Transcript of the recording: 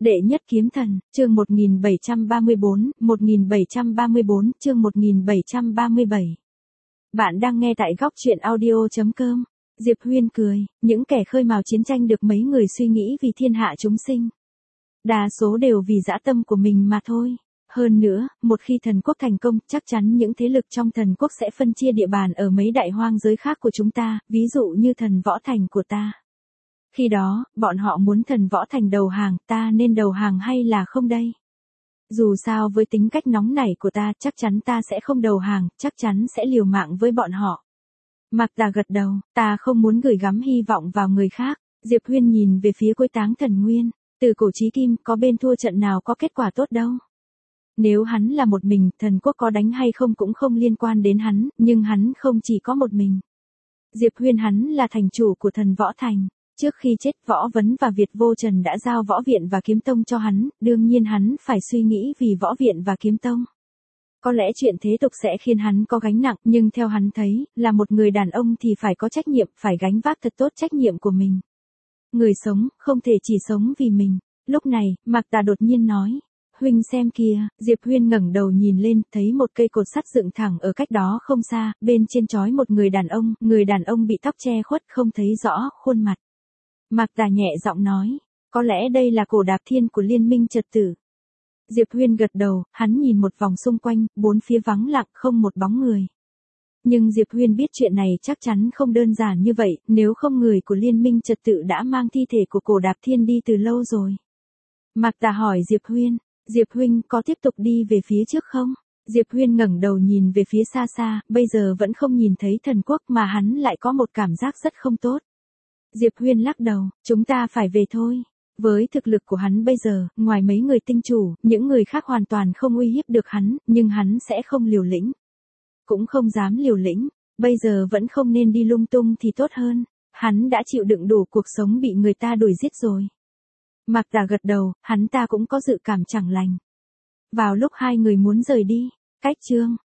Đệ nhất kiếm thần, chương 1734, chương 1737. Bạn đang nghe tại góc truyện audio.com. Diệp Huyên cười, những kẻ khơi mào chiến tranh được mấy người suy nghĩ vì thiên hạ chúng sinh. Đa số đều vì dã tâm của mình mà thôi. Hơn nữa, một khi thần quốc thành công, chắc chắn những thế lực trong thần quốc sẽ phân chia địa bàn ở mấy đại hoang giới khác của chúng ta, ví dụ như thần võ thành của ta. Khi đó, bọn họ muốn thần võ thành đầu hàng, ta nên đầu hàng hay là không đây? Dù sao với tính cách nóng nảy của ta, chắc chắn ta sẽ không đầu hàng, chắc chắn sẽ liều mạng với bọn họ. Mạc Tà gật đầu, ta không muốn gửi gắm hy vọng vào người khác. Diệp Huyên nhìn về phía Quế Táng Thần Nguyên, từ cổ chí kim, có bên thua trận nào có kết quả tốt đâu. Nếu hắn là một mình, thần quốc có đánh hay không cũng không liên quan đến hắn, nhưng hắn không chỉ có một mình. Diệp Huyên hắn là thành chủ của thần võ thành. Trước khi chết, Võ Vấn và Việt Vô Trần đã giao võ viện và kiếm tông cho hắn, đương nhiên hắn phải suy nghĩ vì võ viện và kiếm tông. Có lẽ chuyện thế tục sẽ khiến hắn có gánh nặng, nhưng theo hắn thấy, là một người đàn ông thì phải có trách nhiệm, phải gánh vác thật tốt trách nhiệm của mình. Người sống, không thể chỉ sống vì mình. Lúc này, Mạc Tà đột nhiên nói, huynh xem kìa. Diệp Huyên ngẩng đầu nhìn lên, thấy một cây cột sắt dựng thẳng ở cách đó không xa, bên trên trói một người đàn ông bị tóc che khuất không thấy rõ khuôn mặt. Mạc Tà nhẹ giọng nói, có lẽ đây là Cổ Đạp Thiên của Liên minh Trật Tử. Diệp Huyên gật đầu, hắn nhìn một vòng xung quanh, bốn phía vắng lặng không một bóng người. Nhưng Diệp Huyên biết chuyện này chắc chắn không đơn giản như vậy, nếu không người của Liên minh Trật Tự đã mang thi thể của Cổ Đạp Thiên đi từ lâu rồi. Mạc Tà hỏi Diệp Huyên, Diệp huynh có tiếp tục đi về phía trước không? Diệp Huyên ngẩng đầu nhìn về phía xa xa, bây giờ vẫn không nhìn thấy thần quốc mà hắn lại có một cảm giác rất không tốt. Diệp Huyên lắc đầu, chúng ta phải về thôi. Với thực lực của hắn bây giờ, ngoài mấy người tinh chủ, những người khác hoàn toàn không uy hiếp được hắn, nhưng hắn sẽ không liều lĩnh. Cũng không dám liều lĩnh, bây giờ vẫn không nên đi lung tung thì tốt hơn. Hắn đã chịu đựng đủ cuộc sống bị người ta đuổi giết rồi. Mạc Tà gật đầu, hắn ta cũng có dự cảm chẳng lành. Vào lúc hai người muốn rời đi, cách chương